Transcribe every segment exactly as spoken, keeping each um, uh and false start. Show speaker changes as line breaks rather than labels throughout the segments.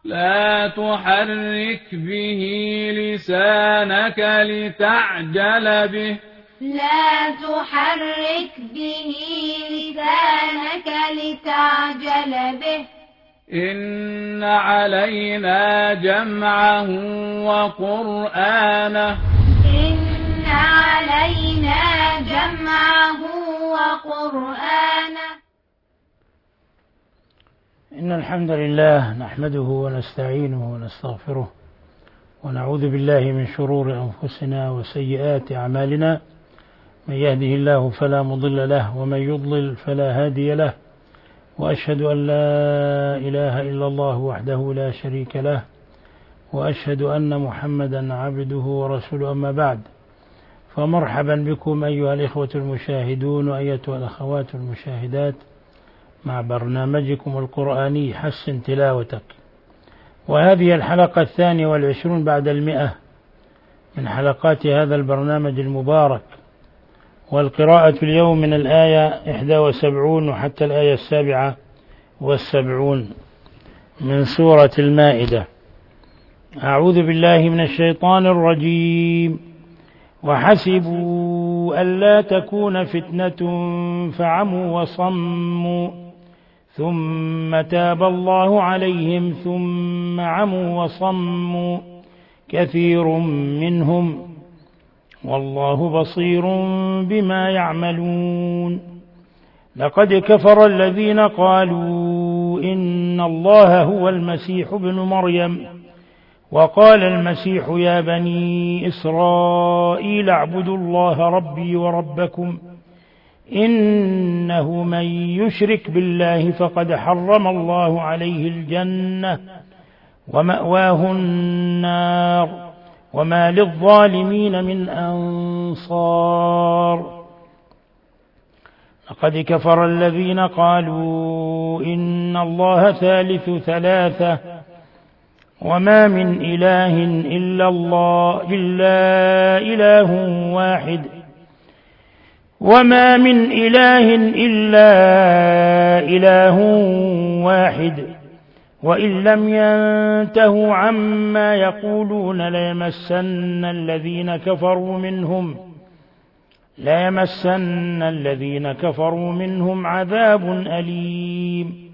لا تحرك به لسانك لتعجل به
لا تحرك به لسانك لتعجل به
إن علينا جمعه وقرآنه
إن علينا جمعه وقرآنه
إن الحمد لله نحمده ونستعينه ونستغفره ونعوذ بالله من شرور أنفسنا وسيئات أعمالنا. من يهده الله فلا مضل له ومن يضلل فلا هادي له، وأشهد أن لا إله إلا الله وحده لا شريك له، وأشهد أن محمدا عبده ورسوله. أما بعد، فمرحبا بكم أيها الإخوة المشاهدون وأيتها الأخوات المشاهدات مع برنامجكم القرآني حسن تلاوتك، وهذه الحلقة الثانية والعشرون بعد المئة من حلقات هذا البرنامج المبارك. والقراءة اليوم من الآية إحدى وسبعون وحتى الآية السابعة والسبعون من سورة المائدة. أعوذ بالله من الشيطان الرجيم. وحسبوا ألا تكون فتنة فعموا وصموا ثم تاب الله عليهم ثم عموا وصموا كثير منهم والله بصير بما يعملون. لقد كفر الذين قالوا إن الله هو المسيح ابن مريم وقال المسيح يا بني إسرائيل اعبدوا الله ربي وربكم إنه من يشرك بالله فقد حرم الله عليه الجنة ومأواه النار وما للظالمين من أنصار. لقد كفر الذين قالوا إن الله ثالث ثلاثة وما من إله إلا الله إلا إله واحد وما من إله إلا إله واحد وإن لم ينتهوا عما يقولون ليمسن الذين كفروا منهم ليمسن الذين كفروا منهم عذاب أليم.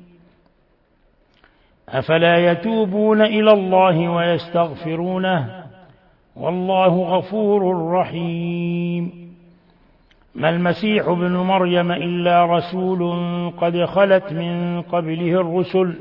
أفلا يتوبون إلى الله ويستغفرونه والله غفور رحيم. ما المسيح ابن مريم إلا رسول قد خلت من قبله الرسل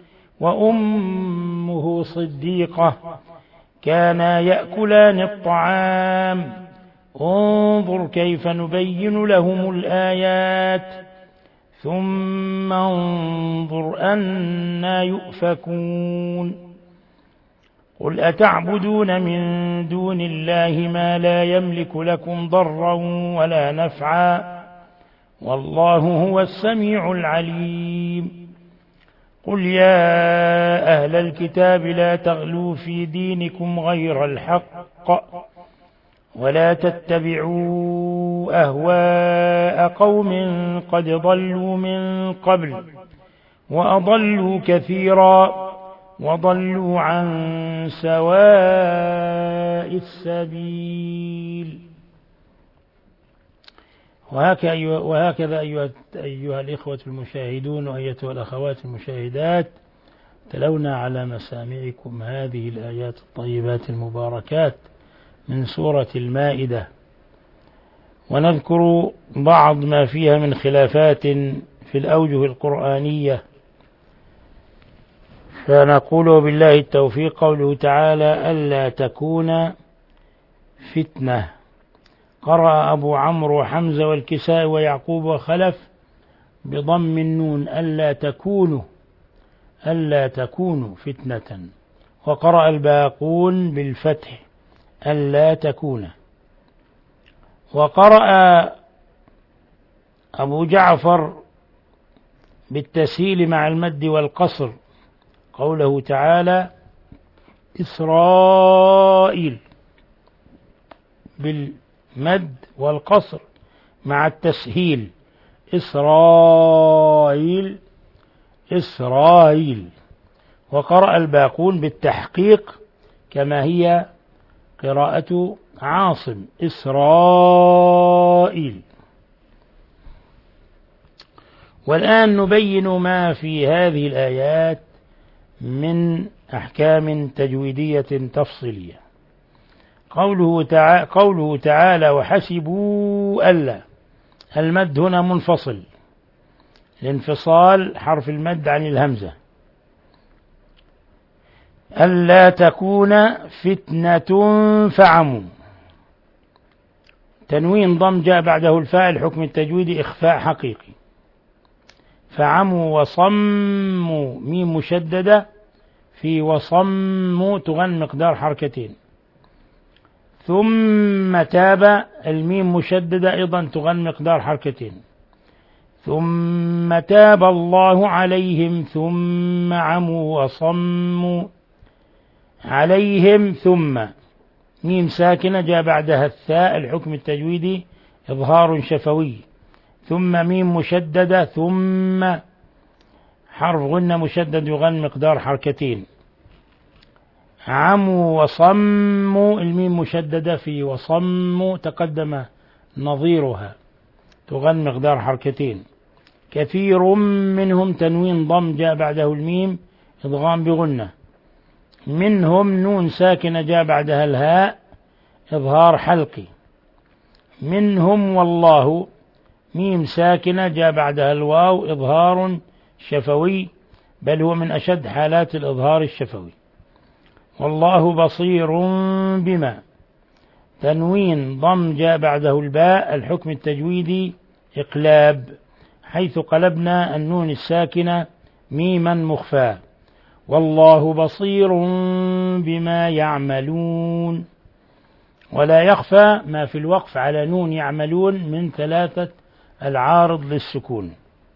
وأمه صديقة كانا يأكلان الطعام انظر كيف نبين لهم الآيات ثم انظر أنا يؤفكون. قل أتعبدون من دون الله ما لا يملك لكم ضرا ولا نفعا والله هو السميع العليم. قل يا أهل الكتاب لا تغلوا في دينكم غير الحق ولا تتبعوا أهواء قوم قد ضلوا من قبل وأضلوا كثيرا وضلوا عن سواء السبيل. وهكذا أيها, أيها الإخوة المشاهدون وأيتها الأخوات المشاهدات تلونا على مسامعكم هذه الآيات الطيبات المباركات من سورة المائدة، ونذكر بعض ما فيها من خلافات في الأوجه القرآنية. فنقول بالله التوفيق قوله تعالى ألا تكون فتنة. قرأ أبو عمرو وحمزة والكسائي ويعقوب وخلف بضم النون ألا تكونوا ألا تكونوا فتنة، وقرأ الباقون بالفتح ألا تكون. وقرأ أبو جعفر بالتسهيل مع المد والقصر قوله تعالى إسرائيل بالمد والقصر مع التسهيل إسرائيل إسرائيل. وقرأ الباقون بالتحقيق كما هي قراءة عاصم إسرائيل. والآن نبين ما في هذه الآيات من أحكام تجويدية تفصيلية. قوله تعالى, قوله تعالى وحسبوا ألا، المد هنا منفصل لانفصال حرف المد عن الهمزة. ألا تكون فتنة فعموا، تنوين ضم جاء بعده الفاء، الحكم التجويدي إخفاء حقيقي. فعموا وصموا ميم مشددة في وصموا تغن مقدار حركتين. ثم تاب الميم مشددة أيضا تغن مقدار حركتين. ثم تاب الله عليهم ثم عموا وصموا عليهم. ثم ميم ساكنة جاء بعدها الثاء، الحكم التجويدي إظهار شفوي. ثم ميم مشددة ثم حرف غنة مشدد يغن مقدار حركتين. عموا وصموا الميم مشددة في وصموا تقدم نظيرها تغن مقدار حركتين. كثير منهم تنوين ضم جاء بعده الميم إضغام بغنة. منهم نون ساكنة جاء بعدها الهاء إظهار حلقي. منهم والله ميم ساكنة جاء بعدها الواو إظهار شفوي، بل هو من أشد حالات الإظهار الشفوي. والله بصير بما تنوين ضم جاء بعده الباء، الحكم التجويدي إقلاب، حيث قلبنا النون الساكنة ميما مخفاة. والله بصير بما يعملون. ولا يخفى ما في الوقف على نون يعملون من ثلاثة العارض للسكون.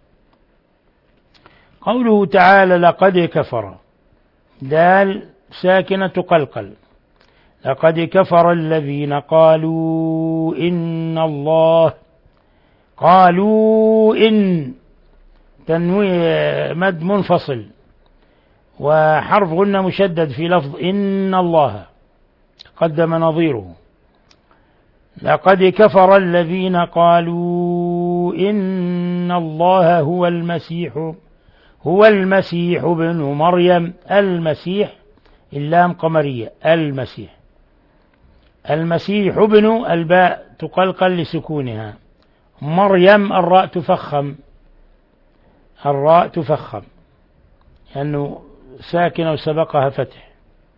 قوله تعالى لقد كفر، دال ساكنة تقلقل. لقد كفر الذين قالوا إن الله، قالوا إن تنويه مد منفصل وحرف غنة مشدد في لفظ إن الله قدم نظيره. لقد كفر الذين قالوا إن الله هو المسيح، هو المسيح ابن مريم. المسيح اللام قمرية، المسيح. المسيح ابن الباء تقلقل لسكونها. مريم الراء تفخم، الراء تفخم لأنه ساكنة وسبقها فتح.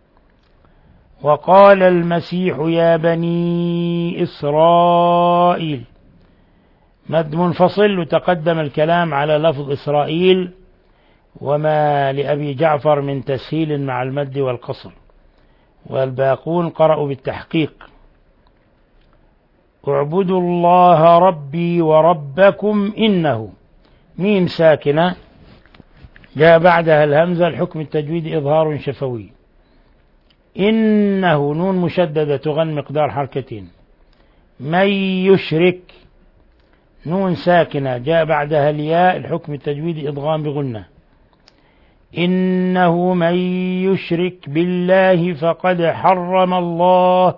وقال المسيح يا بني إسرائيل، مد منفصل وتقدم الكلام على لفظ إسرائيل وما لأبي جعفر من تسهيل مع المد والقصر، والباقون قرأوا بالتحقيق. اعبدوا الله ربي وربكم إنه، ميم ساكنة جاء بعدها الهمزة، الحكم التجويدي إظهار شفوي. إنه نون مشددة تغن مقدار حركتين. من يشرك نون ساكنة جاء بعدها الياء، الحكم التجويدي إضغام بغنة. إنه من يشرك بالله فقد حرم الله،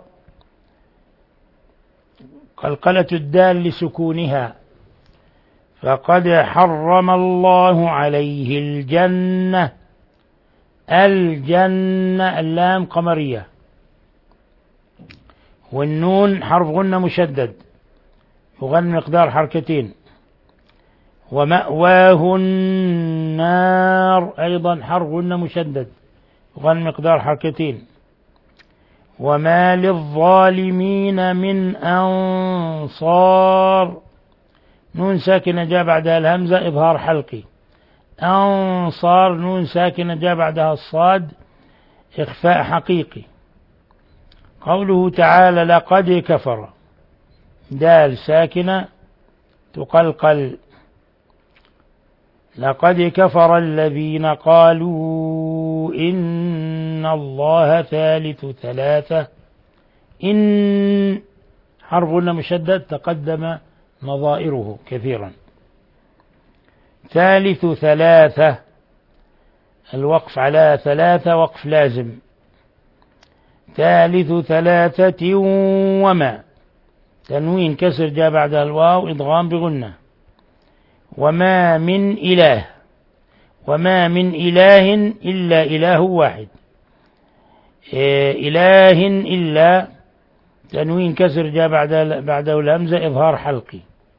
قلقلة الدال لسكونها، فقد حرم الله عليه الجنة. الجنة اللام قمرية، والنون حرف غنة مشدد يغن مقدار حركتين. ومأواه النار أيضا حرف غنة مشدد يغن مقدار حركتين. وما للظالمين من أنصار، نون ساكنة جاء بعدها الهمزة إظهار حلقي. أنصار نون ساكنة جاء بعدها الصاد إخفاء حقيقي. قوله تعالى لقد كفر، دال ساكنة تقلقل. لقد كفر الذين قالوا إن الله ثالث ثلاثة. إن حرف مشدد تقدم نظائره كثيرا. ثالث ثلاثة الوقف على ثلاثة وقف لازم. ثالث ثلاثة وما، تنوين كسر جاء بعدها الواو إضغام بغنة. وما من إله، وما من إله إلا إله واحد. إله إلا، تنوين كسر جاء بعده بعده الهمزة إظهار حلقي.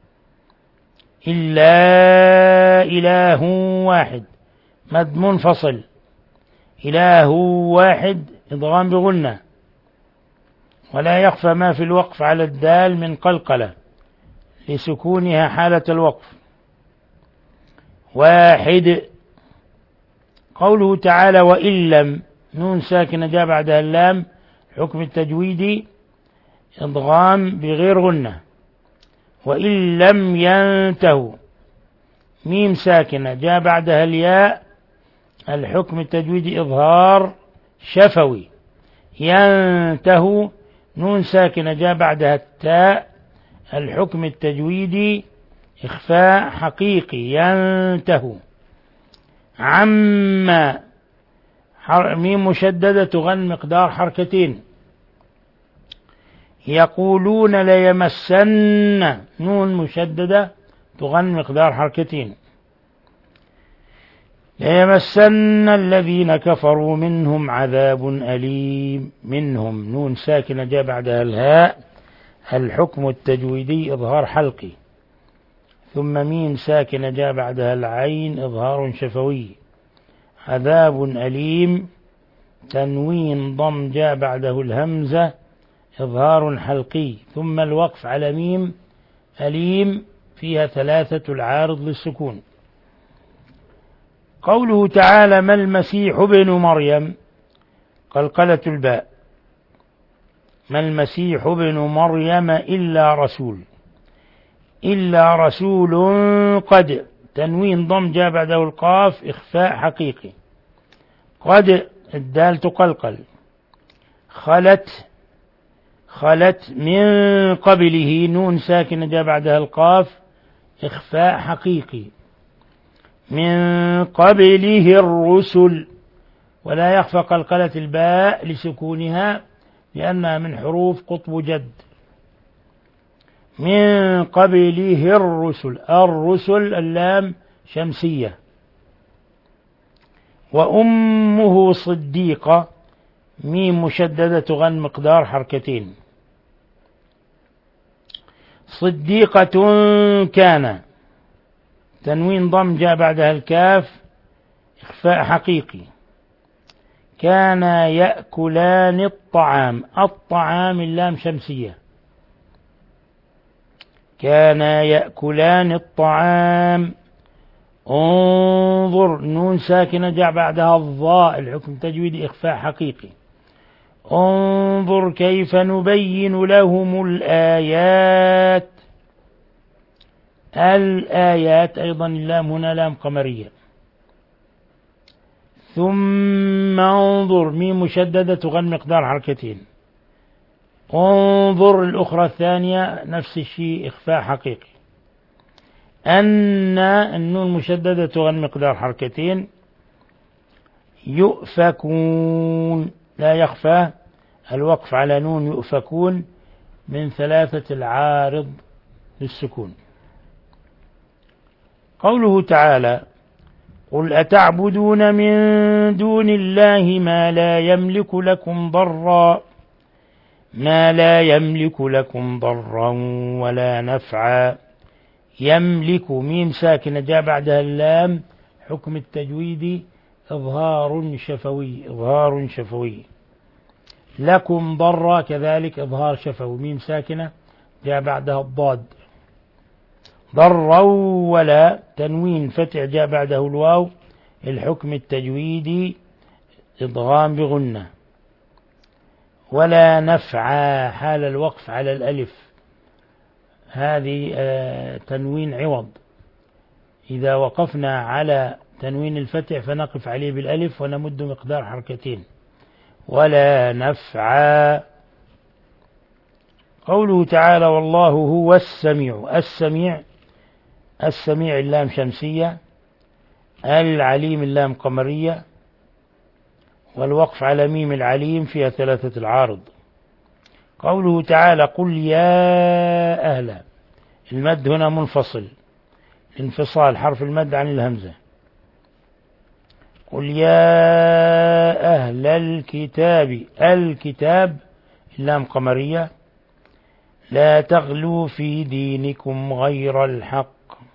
إلا إله واحد، مد منفصل. إله واحد إضغام بغنة. ولا يخفى ما في الوقف على الدال من قلقلة لسكونها حالة الوقف. واحد. قوله تعالى وإن لم، نون ساكنة جاء بعدها اللام، حكم التجويدي إضغام بغير غنة. وإن لم ينتهوا، ميم ساكنة جاء بعدها الياء، الحكم التجويدي إظهار شفوي. ينتهوا، نون ساكنة جاء بعدها التاء، الحكم التجويدي إخفاء حقيقي. ينتهوا. عما، ميم مشددة تغن مقدار حركتين. يقولون ليمسن، نون مشددة تغن مقدار حركتين. ليمسن الذين كفروا منهم عذاب أليم. منهم، نون ساكنة جاء بعدها الهاء، الحكم التجويدي إظهار حلقي. ثم ميم ساكنة جاء بعدها العين إظهار شفوي. عذاب أليم، تنوين ضم جاء بعده الهمزة إظهار حلقي. ثم الوقف على ميم أليم فيها ثلاثة العارض للسكون. قوله تعالى ما المسيح ابن مريم، قلقلة الباء. ما المسيح ابن مريم إلا رسول. إلا رسول قد، تنوين ضم جاء بعده القاف إخفاء حقيقي. قد، الدال تقلقل. خلت، خلت من قبله، نون ساكنة جاء بعدها القاف إخفاء حقيقي. من قبله الرسل، ولا يخفى قلقلة الباء لسكونها لأنها من حروف قطب جد. من قبله الرسل، الرسل اللام شمسية. وأمه صديقة، ميم مشددة تغن مقدار حركتين. صديقة كان، تنوين ضم جاء بعدها الكاف إخفاء حقيقي. كان يأكلان الطعام، الطعام اللام شمسية. كان يأكلان الطعام. انظر، نون ساكنة جاء بعدها الضاء، الحكم تجويدي إخفاء حقيقي. انظر كيف نبين لهم الآيات. الآيات أيضا اللام هنا لام قمرية. ثم انظر، ميم مشددة تغن مقدار حركتين. انظر الأخرى الثانية نفس الشيء إخفاء حقيقي. أن، النون مشددة تغن مقدار حركتين. يؤفكون، لا يخفى الوقف على نون يؤفكون من ثلاثة العارض للسكون. قوله تعالى قل أتعبدون من دون الله ما لا يملك لكم ضرا، ما لا يملك لكم ضرا ولا نفعا. يملك، ميم ساكنة جاء بعدها اللام، حكم التجويد إظهار شفوي، إظهار شفوي. لكم ضرا كذلك إظهار شفوي، ميم ساكنة جاء بعدها الضاد. ضرا ولا، تنوين فتح جاء بعده الواو، الحكم التجويدي إضغام بغنة. ولا نفعا، حال الوقف على الألف، هذه تنوين عوض. إذا وقفنا على تنوين الفتح فنقف عليه بالألف ونمد مقدار حركتين. ولا نفعا. قوله تعالى والله هو السميع. السميع، السميع اللام شمسية. العليم اللام قمرية. والوقف على ميم العليم فيها ثلاثة العارض. قوله تعالى قل يا أهل، المد هنا منفصل، انفصال حرف المد عن الهمزة. قل يا أهل الكتاب، الكتاب اللام قمرية، لا تغلوا في دينكم غير الحق.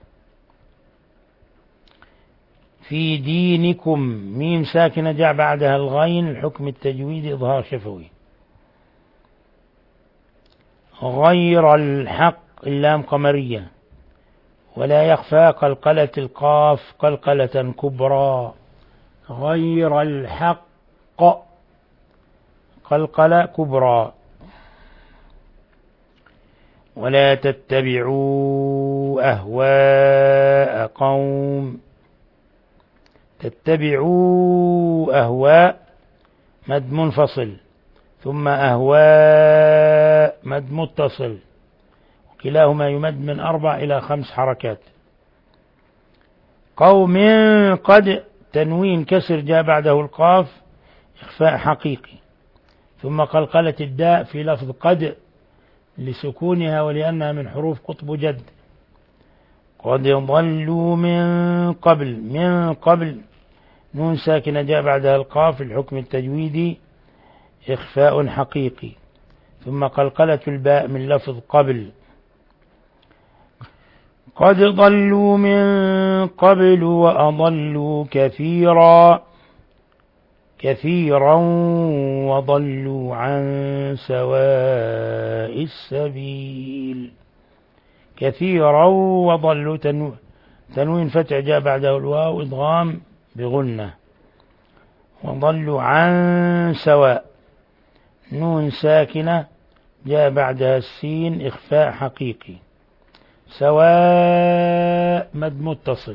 في دينكم ميم ساكنة جاء بعدها الغين، الحكم التجويدي إظهار شفوي. غير الحق اللام قمرية، ولا يخفى قلقلة القاف قلقلة كبرى. غير الحق قلقلة كبرى. ولا تتبعوا أهواء قوم، تتبعوا أهواء مد منفصل، ثم أهواء مد متصل، وكلاهما يمد من أربع إلى خمس حركات. قوم قد تنوين كسر جاء بعده القاف إخفاء حقيقي، ثم قلقلة الداء في لفظ قد لسكونها ولأنها من حروف قطب جد. قد ضلوا من قبل، من قبل نون ساكنة جاء بعدها القاف، الحكم التجويدي إخفاء حقيقي، ثم قلقلة الباء من لفظ قبل. قد ضلوا من قبل وأضلوا كثيرا، كثيرا وضلوا عن سواء السبيل. كثيرا وضلوا تنو تنوين فتح جاء بعده الواو إضغام بغنة. وضلوا عن سواء نون ساكنة جاء بعدها السين إخفاء حقيقي. سواء مد متصل.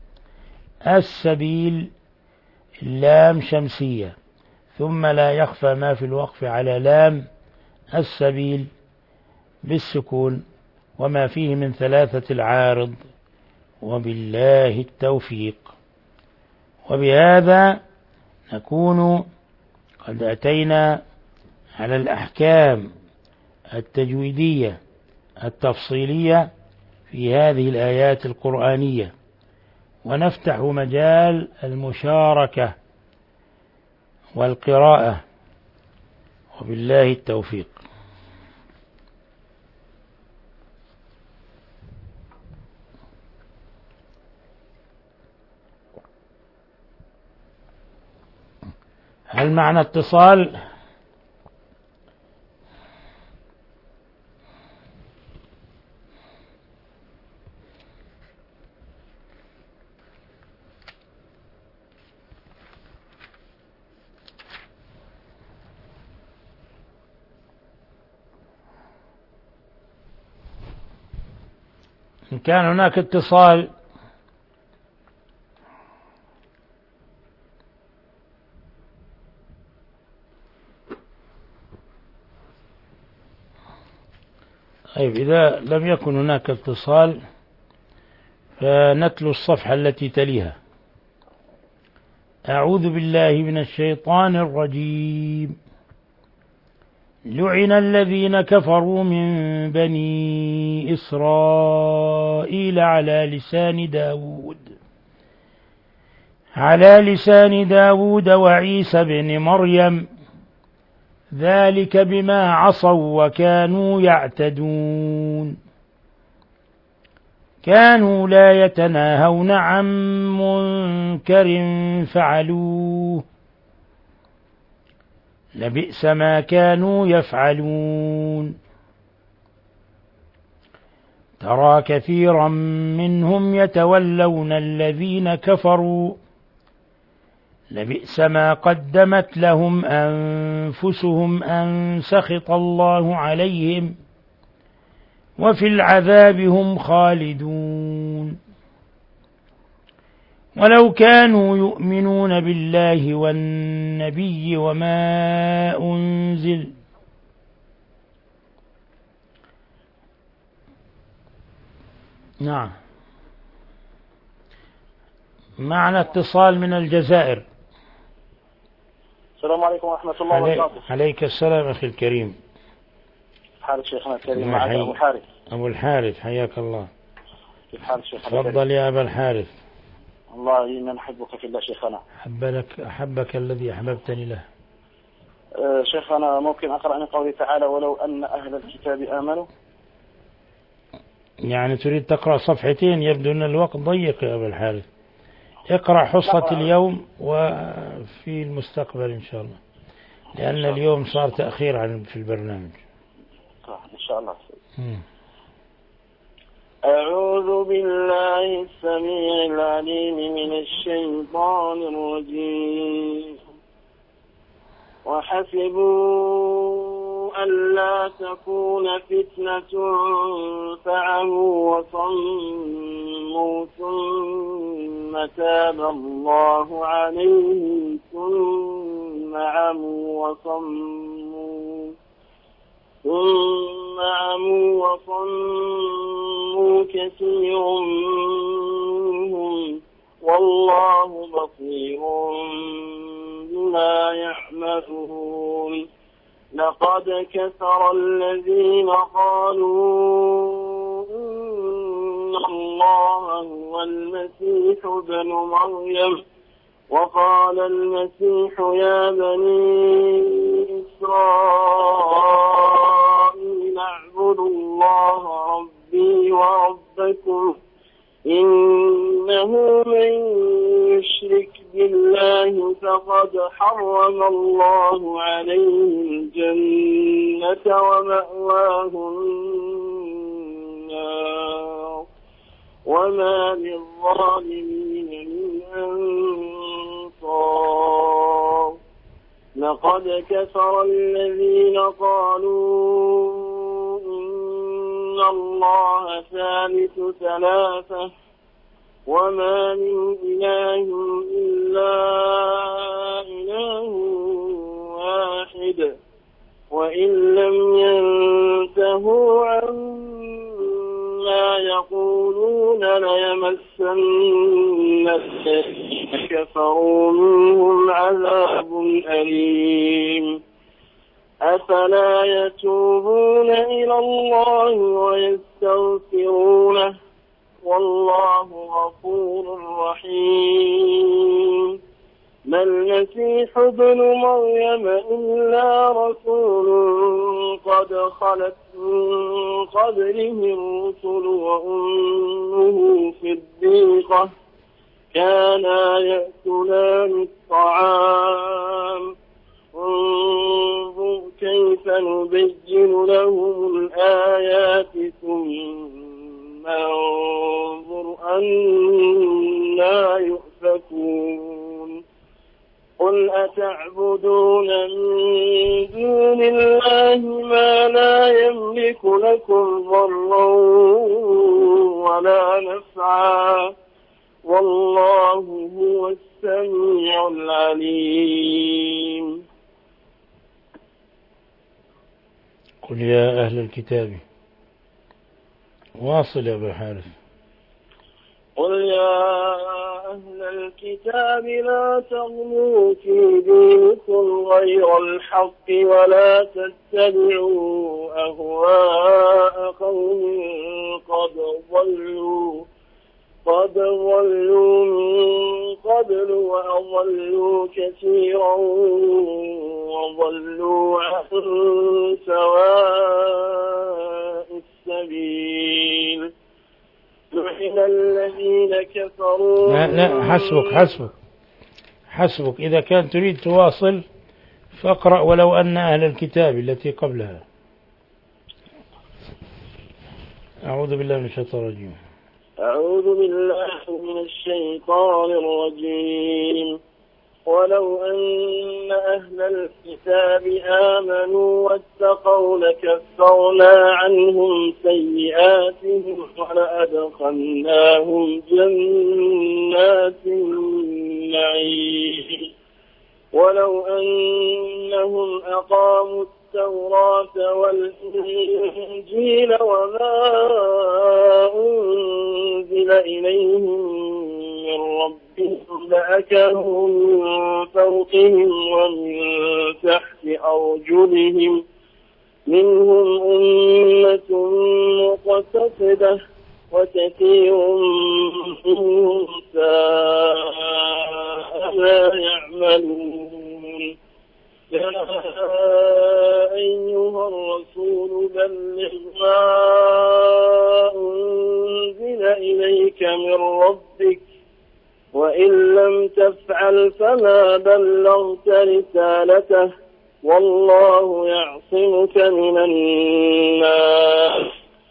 السبيل اللام شمسية، ثم لا يخفى ما في الوقف على لام السبيل بالسكون وما فيه من ثلاثة العارض. وبالله التوفيق. وبهذا نكون قد أتينا على الأحكام التجويدية التفصيلية في هذه الآيات القرآنية، ونفتح مجال المشاركة والقراءة. وبالله التوفيق. هل معنا اتصال؟ إن كان هناك اتصال طيب، إذا لم يكن هناك اتصال فنتلو الصفحة التي تليها. أعوذ بالله من الشيطان الرجيم. لعن الذين كفروا من بني إسرائيل على لسان داود على لسان داود وعيسى بن مريم، ذلك بما عصوا وكانوا يعتدون. كانوا لا يتناهون عن منكر فعلوه، لبئس ما كانوا يفعلون. ترى كثيرا منهم يتولون الذين كفروا، لبئس ما قدمت لهم أنفسهم أن سخط الله عليهم وفي العذاب هم خالدون. ولو كانوا يؤمنون بالله والنبي وما أنزل نعم معنا اتصال من الجزائر.
السلام عليكم ورحمة الله وبركاته.
عليك السلام أخي الكريم.
حالك شيخنا الكريم؟ معك أبو الحارث.
أبو الحارث حياك الله.
كيف حالك شيخنا؟
تفضل يا أبا الحارث.
الله إنا نحبك في الله شيخنا.
أحبك أحبك الذي أحببتني له.
أه شيخنا ممكن أقرأ من قوله تعالى ولو أن أهل الكتاب آمنوا؟ يعني
تريد تقرأ صفحتين؟ يبدو أن الوقت ضيق يا أبا الحارث. اقرأ حصة اليوم وفي المستقبل إن شاء الله، لأن اليوم صار تأخير عن في البرنامج.
إن شاء الله.
م.
أعوذ بالله السميع العليم من الشيطان الرجيم. وحسبوا ألا تكون فتنة فعموا وصموا ثم تاب الله عليهم ثم عموا وصموا ثم عموا وصموا كثير منهم والله بصير بما يعملون. لقد كفر الذين قالوا إن الله هو المسيح ابن مريم وقال المسيح يا بني إسرائيل اعبدوا الله ربي وربكم إنه من يشرك بالله فقد حرم الله عليه الجنة ومأواه النار وما للظالمين من أنصار. لقد كفر الذين قالوا إن الله ثالث ثلاثة وما من إله إلا إله واحد وإن لم ينتهوا عما يقولون ليمسن الذين كفروا منهم عذاب أليم. أفلا يتوبون إلى الله ويستغفرونه والله غفور رحيم. ما المسيح ابن مريم إلا رسول قد خلت من قبله الرسل وأمه صديقة كانا يأكلان الطعام انظر كيف نبين لهم الآيات ثم انظر أنا يؤفكون. قل أتعبدون من دون الله ما لا يملك لكم ضرا ولا نفعا والله هو السميع العليم.
قل يا أهل الكتاب. واصل يا أبو الحارث.
قل يا أهل الكتاب لا تغلوا في دينكم غير الحق ولا تتبعوا أهواء قوم قد ضلوا قد ضلوا من قبل وأضلوا كثيرا وضلوا عن سواء السبيل. لعن الذين كفروا.
لا لا حسبك حسبك حسبك. إذا كان تريد تواصل فاقرأ ولو أن أهل الكتاب التي قبلها. أعوذ بالله من الشيطان الرجيم.
أعوذ بالله من الشيطان الرجيم. ولو أن أهل الكتاب آمنوا واتقوا لكفرنا عنهم سيئاتهم ولأدخلناهم جنات النعيم. ولو أنهم أقاموا التوراة والإنجيل وما أنزل إليهم من ربهم
لأكلوا من فوقهم ومن تحت أرجلهم منهم أمة مقتصدة وكثير منهم ساء ما يعملون. يا أيها الرسول بلغ ما أنزل إليك من ربك وإن لم تفعل فما بلغت رسالته والله يعصمك من الناس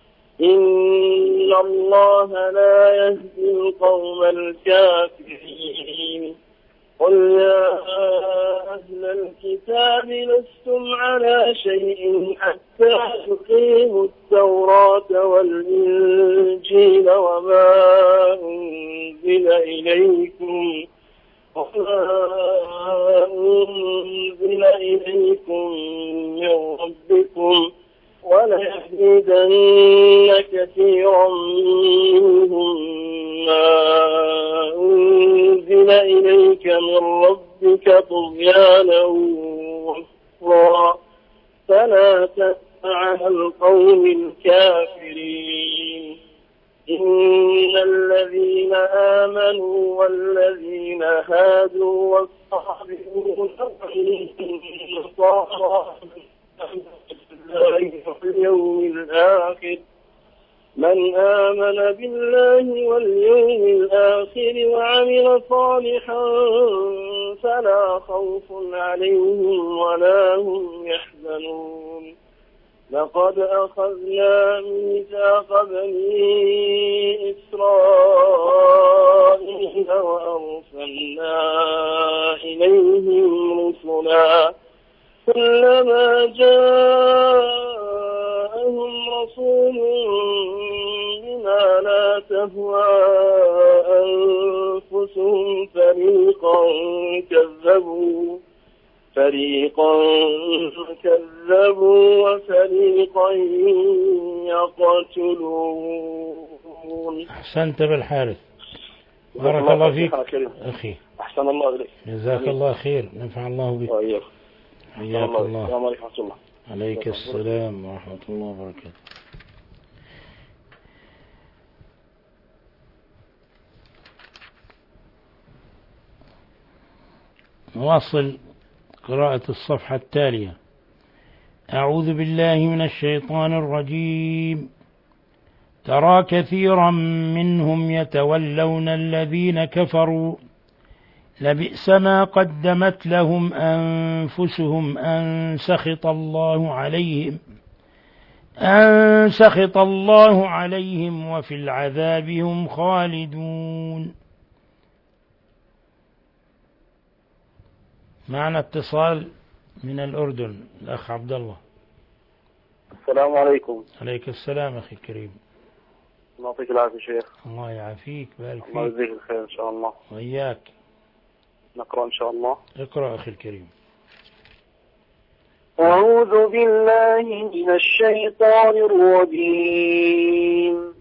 إن الله لا يهدي القوم الكافرين. قل يا أهل الكتاب لستم على شيء حتى تقيموا التوراة والإنجيل وما أنزل إليكم وما أنزل إليكم من ربكم وليزيدن كثيرا منهم ما أنزل إليك من ربك طغيانا وكفرا فلا تأس على القوم الكافرين. إن الذين آمنوا والذين هادوا والصابرون والنصارى واليوم الآخر من آمن بالله واليوم الآخر وعمل صالحا فلا خوف عليهم ولا هم يحزنون. لقد أخذنا ميثاق بني إسرائيل وأرسلنا إليهم رسلا كلما جاءهم رسول بما لا تهوى أنفسهم فريقا كذبوا فريقا كذبوا وفريقا يقتلون.
أحسنت بالحارث، بارك الله فيك أخي.
أحسن الله إليك،
جزاك الله خير، نفع الله بك.
وإياك.
حياك الله.
السلام عليكم ورحمة الله.
عليك السلام ورحمة الله وبركاته. نواصل قراءة الصفحة التالية. أعوذ بالله من الشيطان الرجيم. ترى كثيرا منهم يتولون الذين كفروا لبئس ما قدمت لهم أنفسهم أن سخط الله عليهم أن سخط الله عليهم وفي العذاب هم خالدون. معنا اتصال من الأردن، الأخ عبد الله.
السلام عليكم.
عليك السلام أخي الكريم.
الله يعطيك العافية شيخ.
الله يعافيك، بارك فيك.
الله يجزيك الخير إن شاء الله.
وإياك.
نقرأ إن شاء الله.
اقرأ أخي الكريم.
أعوذ بالله من الشيطان الرجيم.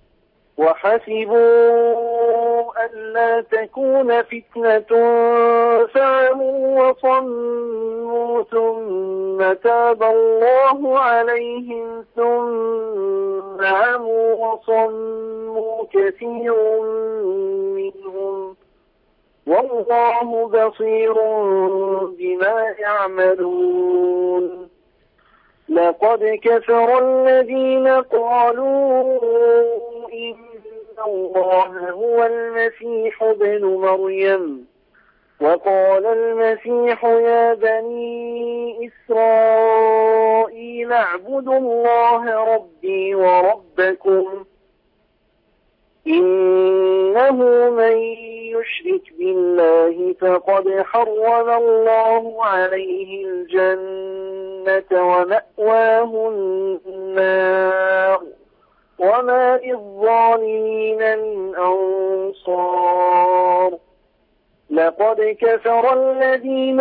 وحسبوا ألا تكون فتنة فعموا وصموا ثم تاب الله عليهم ثم عموا وصموا كثير منهم والله بصير بما يعملون. لقد كفر الذين قالوا إن الله هو المسيح ابن مريم وقال المسيح يا بني إسرائيل اعبدوا الله ربي وربكم إنه من يشرك بالله فقد حرم الله عليه الجنة ومأواه النار وما للظالمين من أنصار. لقد كفر الذين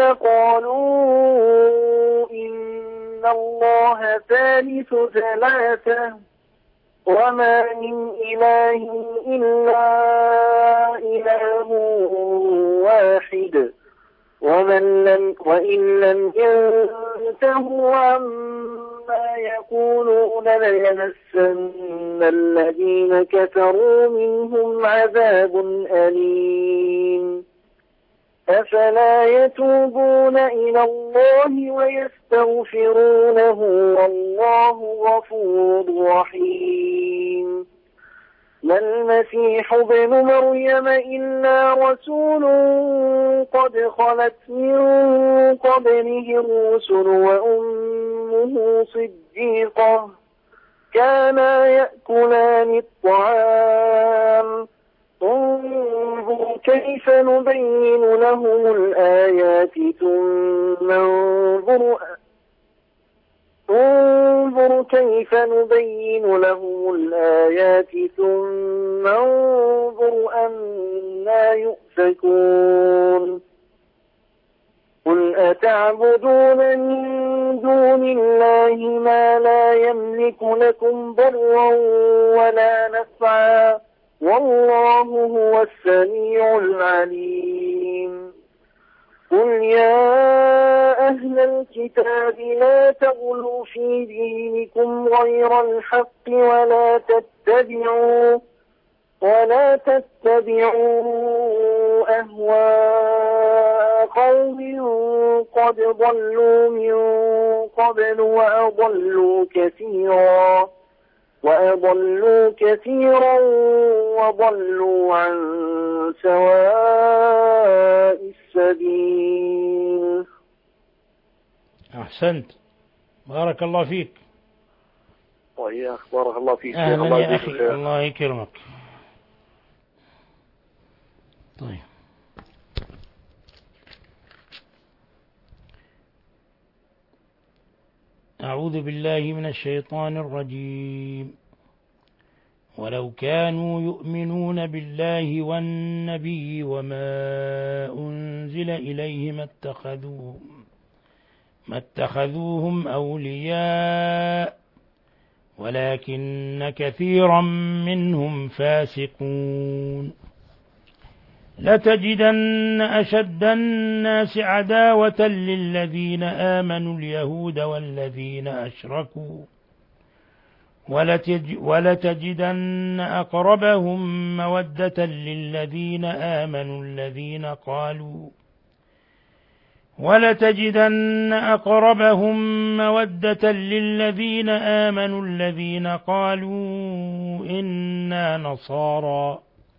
قالوا إن الله ثالث ثلاثة وما من إله إلا إله واحد ومن لم وإن لم ينتهوا عما يقولون ليمسن الذين كفروا منهم عذاب أليم أفلا يتوبون إلى الله ويستغفرونه والله غفور رحيم ما المسيح ابن مريم إلا رسول قد خلت من قبله الرسل وأمه صديقة كانا يأكلان الطعام انظر كيف نبين لهم الآيات ثم انظر انظر كيف نبين لهم الآيات ثم انظر أنا يؤفكون قل أتعبدون من دون الله ما لا يملك لكم ضرا ولا نفعا والله هو السميع العليم قل يا أهل الكتاب لا تغلوا في دينكم غير الحق ولا تتبعوا ولا تتبعوا أهواء قوم قد ضلوا من قبل وأضلوا كثيرا وأضلوا كثيرا وضلوا عن سواء السبيل.
أحسنت، بارك الله فيك.
وإياك بارك الله فيك.
أهلا
الله
يا أخي، الله يكرمك. طيب، أعوذ بالله من الشيطان الرجيم. ولو كانوا يؤمنون بالله والنبي وما أنزل إليه ما اتخذوهم ما اتخذوهم أولياء ولكن كثيرا منهم فاسقون. لتجدن أشد الناس عداوة للذين آمنوا اليهود والذين أشركوا ولتج ولتجدن أقربهم مودة للذين آمنوا الذين قالوا ولتجدن أقربهم مودة للذين آمنوا الذين قالوا إنا نصارى.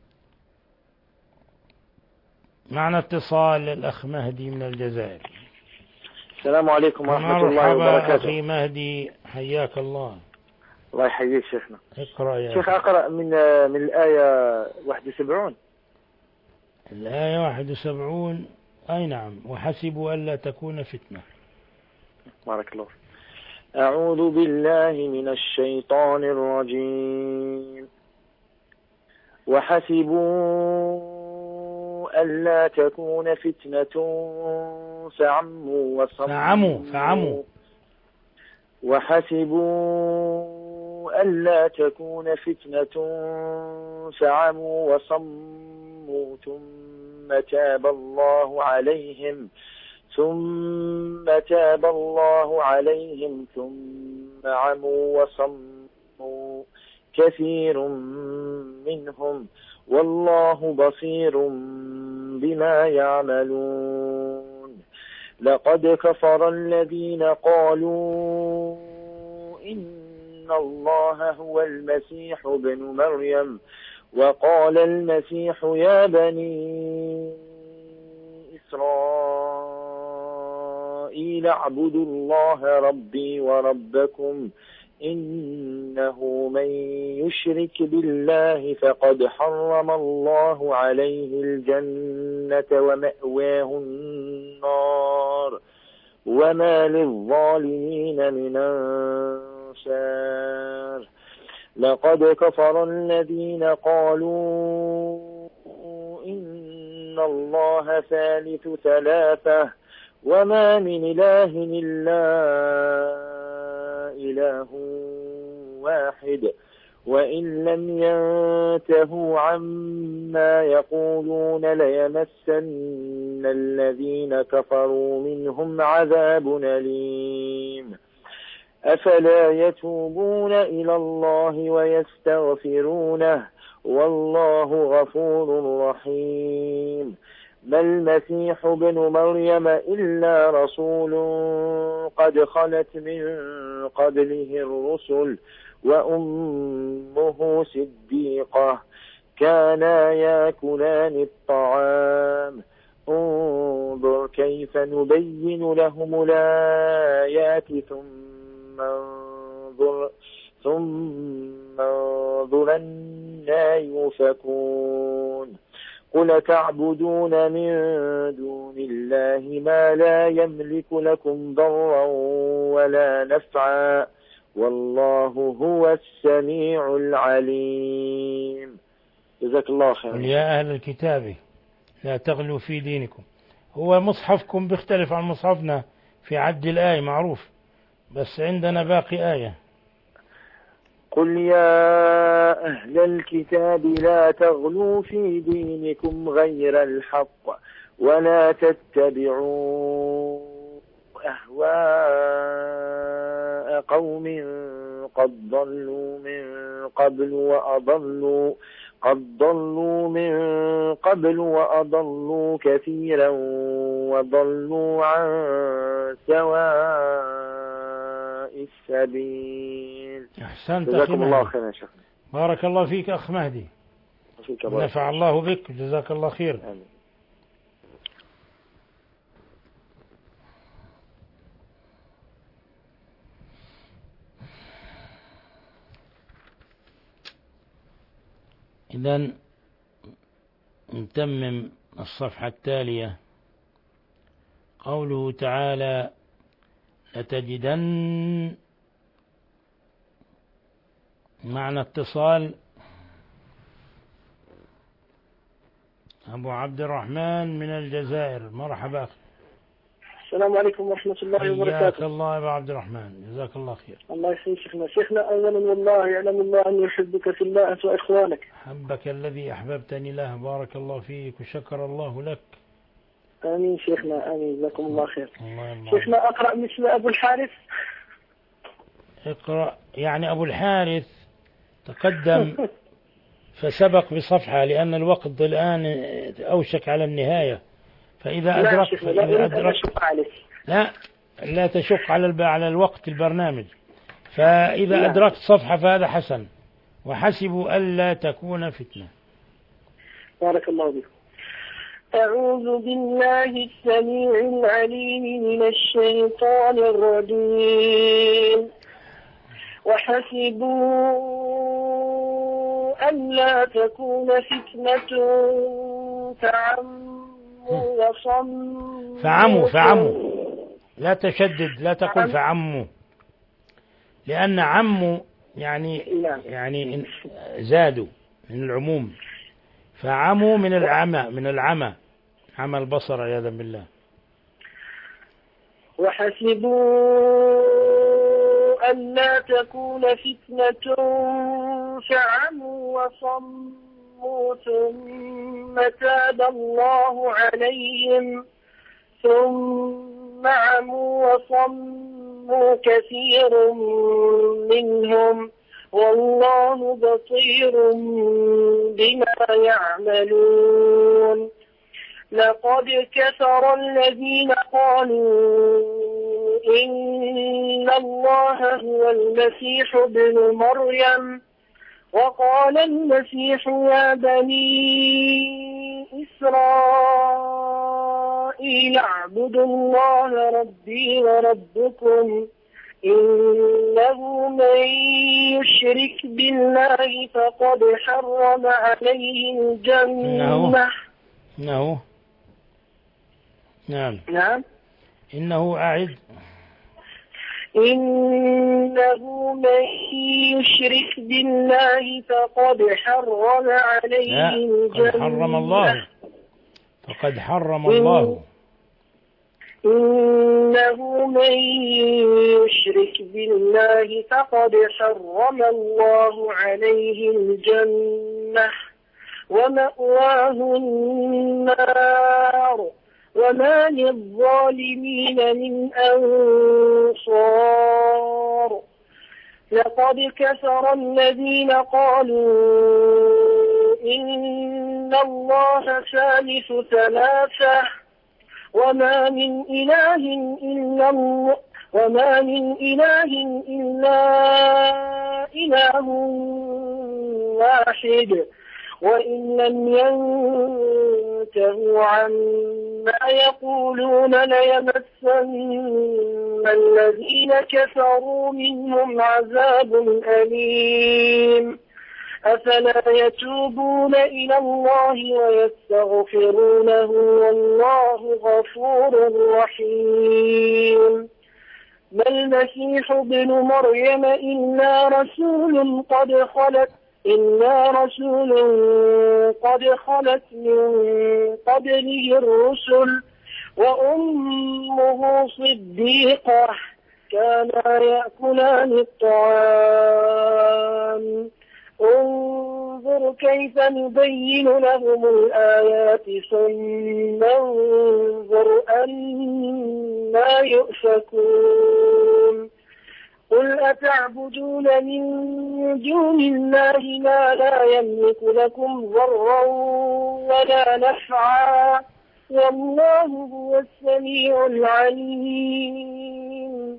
معنا اتصال الأخ مهدي من الجزائر.
السلام عليكم ورحمة الله وبركاته.
مرحبا أخي مهدي، حياك الله.
الله يحييك شيخنا.
اقرأ يا
شيخ. أقرأ من من الآية واحد وسبعين.
الآية واحد وسبعين، أي نعم. وحسبوا ألا تكون فتنة.
بارك الله. أعوذ بالله من الشيطان الرجيم. وحسبوا ألا تكون فتنة فعموا وصموا
فعموا فعموا
وحسبوا ألا تكون فتنة فعموا وصموا ثم تاب الله عليهم ثم تاب الله عليهم ثم عموا وصموا كثير منهم والله بصير بما يعملون. لقد كفر الذين قالوا إن الله هو المسيح ابن مريم وقال المسيح يا بني إسرائيل اعبدوا الله ربي وربكم إنه من يشرك بالله فقد حرم الله عليه الجنة ومأواه النار وما للظالمين من أنصار. لقد كفر الذين قالوا إن الله ثالث ثلاثة وما من إله إلا إله واحد وإن لم ينتهوا عما يقولون ليمسن الذين كفروا منهم عذاب أليم أفلا يتوبون إلى الله ويستغفرونه والله غفور رحيم ما المسيح ابن مريم إلا رسول قد خلت من قبله الرسل وأمه صديقة كانا يأكلان الطعام انظر كيف نبين لهم الآيات ثم انظر ثم انظر أنى يؤفكون قل تعبدون من دون الله ما لا يملك لكم ضرا ولا نفعا والله هو السميع العليم. جزاك الله خير.
قل يا أهل الكتاب لا تغلوا في دينكم. هو مصحفكم بيختلف عن مصحفنا في عد الآية معروف، بس عندنا باقي آية.
قل يا أهل الكتاب لا تغلوا في دينكم غير الحق ولا تتبعوا أهواء قوم قد ضلوا من قبل وأضلوا قد ضلوا من قبل وأضلوا كثيرا وضلوا عن سواء السبيل.
أحسنت
جزاكم الله خيرا شيخ.
بارك الله فيك أخ مهدي، نفع الله بك، جزاك الله خير.
آمين.
إذن نتمم الصفحة التالية. قوله تعالى لتجدن معنى اتصال. أبو عبد الرحمن من الجزائر، مرحبا أخي.
السلام عليكم ورحمة الله وبركاته.
حياك الله يا أبو عبد الرحمن، جزاك الله خير.
الله يحييك شيخنا. شيخنا أولا والله يعلم الله أني أحبك في الله أنت وإخوانك.
حبك الذي أحببتني له، بارك الله فيك وشكر الله لك.
آمين شيخنا آمين، جزاكم الله خير.
الله الله.
شيخنا أقرأ مثل أبو الحارث.
اقرأ. يعني أبو الحارث تقدم فسبق بصفحة لأن الوقت الآن أوشك على النهاية، فإذا أدرك فإذا أدرك لا لا تشق على على الوقت البرنامج، فإذا لا. أدركت صفحة فهذا حسن، وحسبوا ألا تكون فتنة.
بارك الله بكم. أعوذ بالله السميع العليم من الشيطان الرجيم. وحسبوا ألا تكون فتنة فعموا وصموا
فعموا فعموا لا تشدد، لا تقل فعموا، لأن عموا يعني يعني زادوا من العموم، فعموا من العمى من العمى عمى البصر عياذا بالله.
وحسبوا ألا تكون فتنة فعموا وصموا ثم تاب الله عليهم ثم عموا وصموا كثير منهم والله بصير بما يعملون. لقد كفر الذين قالوا إن الله هو المسيح ابن مريم وقال المسيح يا بني إسرائيل اعبدوا الله ربي وربكم إنه من يشرك بالله فقد حرم عليه الجنة.
إنه نعم
نعم
إنه أعد
إنه من يشرك بالله فقد حرم عليه الجنة.
فقد حرم الله فقد حرم الله
إنه من يشرك بالله فقد حرم الله عليه الجنة ومأواه النار وما للظالمين من أنصار لقد كفر الذين قالوا إن الله ثالث ثلاثة وما من إله إلا الله وما من إله إلا إله واحد وإن لم ينتهوا عما يقولون ليمسن الذين كفروا منهم عذاب أليم أفلا يتوبون إلى الله ويستغفرونه والله غفور رحيم ما المسيح ابن مريم إلا رسول قد خلت إلا رسول قد خلت من قبله الرسل وأمه صديقة كانا يأكلان الطعام انظر كيف نبين لهم الآيات ثم انظر أنا يؤفكون قل أتعبدون من دون الله ما لا يملك لكم ضرا ولا نفعا والله هو السميع العليم.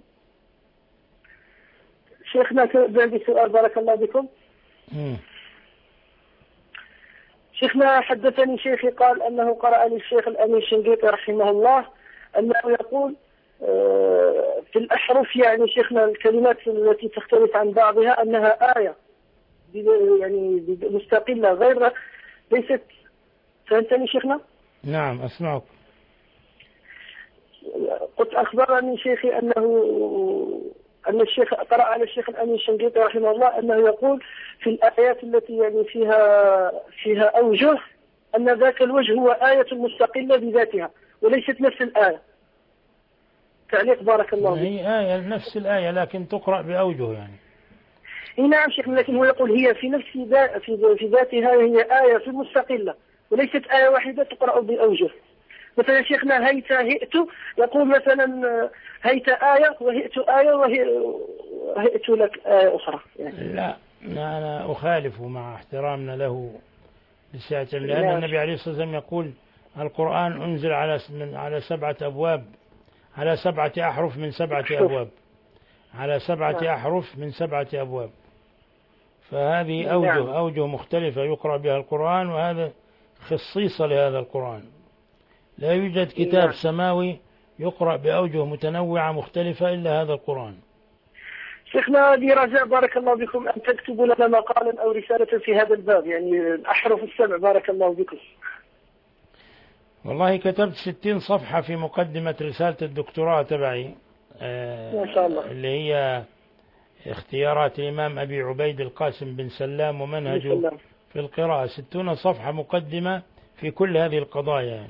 شيخنا عندي سؤال بارك الله بكم. شيخنا حدثني شيخي قال أنه قرأ للشيخ الأمين الشنقيطي رحمه الله أنه يقول في الأحرف يعني شيخنا الكلمات التي تختلف عن بعضها أنها آية يعني مستقلة غير ليست. فهمتني شيخنا؟
نعم أسمعك.
قلت أخبرني شيخي أنه أن الشيخ قرأ على الشيخ الأمين الشنقيطي رحمه الله أنه يقول في الآيات التي يعني فيها فيها أوجه أن ذاك الوجه هو آية مستقلة بذاتها وليست نفس الآية. تعليق بارك الله فيك.
هي آية نفس الآية لكن تقرأ بأوجه يعني.
إيه نعم شيخ لكن هو يقول هي في نفس ذا في في ذاتها هي آية مستقلة وليست آية واحدة تقرأ بأوجه. مثلا شيخنا هيت هئت يقول مثلا هيت آية وهئت آية وهئت لك آية أخرى يعني.
لا أنا أخالف مع احترامنا له لسعة لأن النبي عليه الصلاة والسلام يقول القرآن أنزل على على سبعة أبواب على سبعة أحرف من سبعة أبواب على سبعة أحرف من سبعة أبواب فهذه أوجه أوجه مختلفة يقرأ بها القرآن وهذا خصيصة لهذا القرآن. لا يوجد كتاب سماوي يقرأ بأوجه متنوعة مختلفة إلا هذا القرآن.
شيخنا لي رجاء بارك الله بكم أن تكتبوا لنا مقالا أو رسالة في هذا الباب يعني الأحرف السبع بارك الله بكم.
والله كتبت ستين صفحة في مقدمة رسالة الدكتوراه تبعي
ما شاء الله
اللي هي اختيارات الإمام أبي عبيد القاسم بن سلام ومنهجه في القراءة ستون صفحة مقدمة في كل هذه القضايا يعني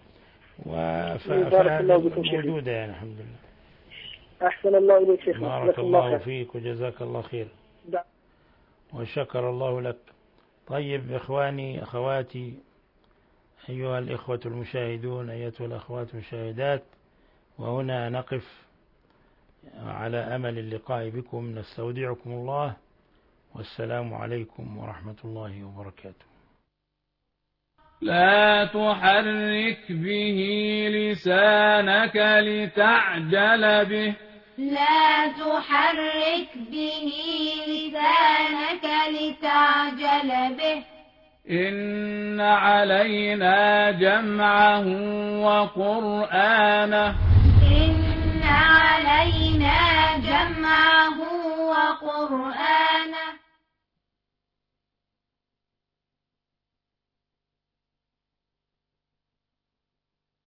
وفعلا موجودة يعني الحمد لله.
أحسن الله إليك شيخنا.
بارك الله فيك وجزاك الله خير وشكر الله لك. طيب إخواني أخواتي أيها الإخوة المشاهدون أيتها الأخوات المشاهدات وهنا نقف على أمل اللقاء بكم نستودعكم الله والسلام عليكم ورحمة الله وبركاته.
لا تحرك به لسانك لتعجل به
لا تحرك به لسانك لتعجل به
إن علينا جمعه وقرآنه
إن علينا جمعه وقرآنه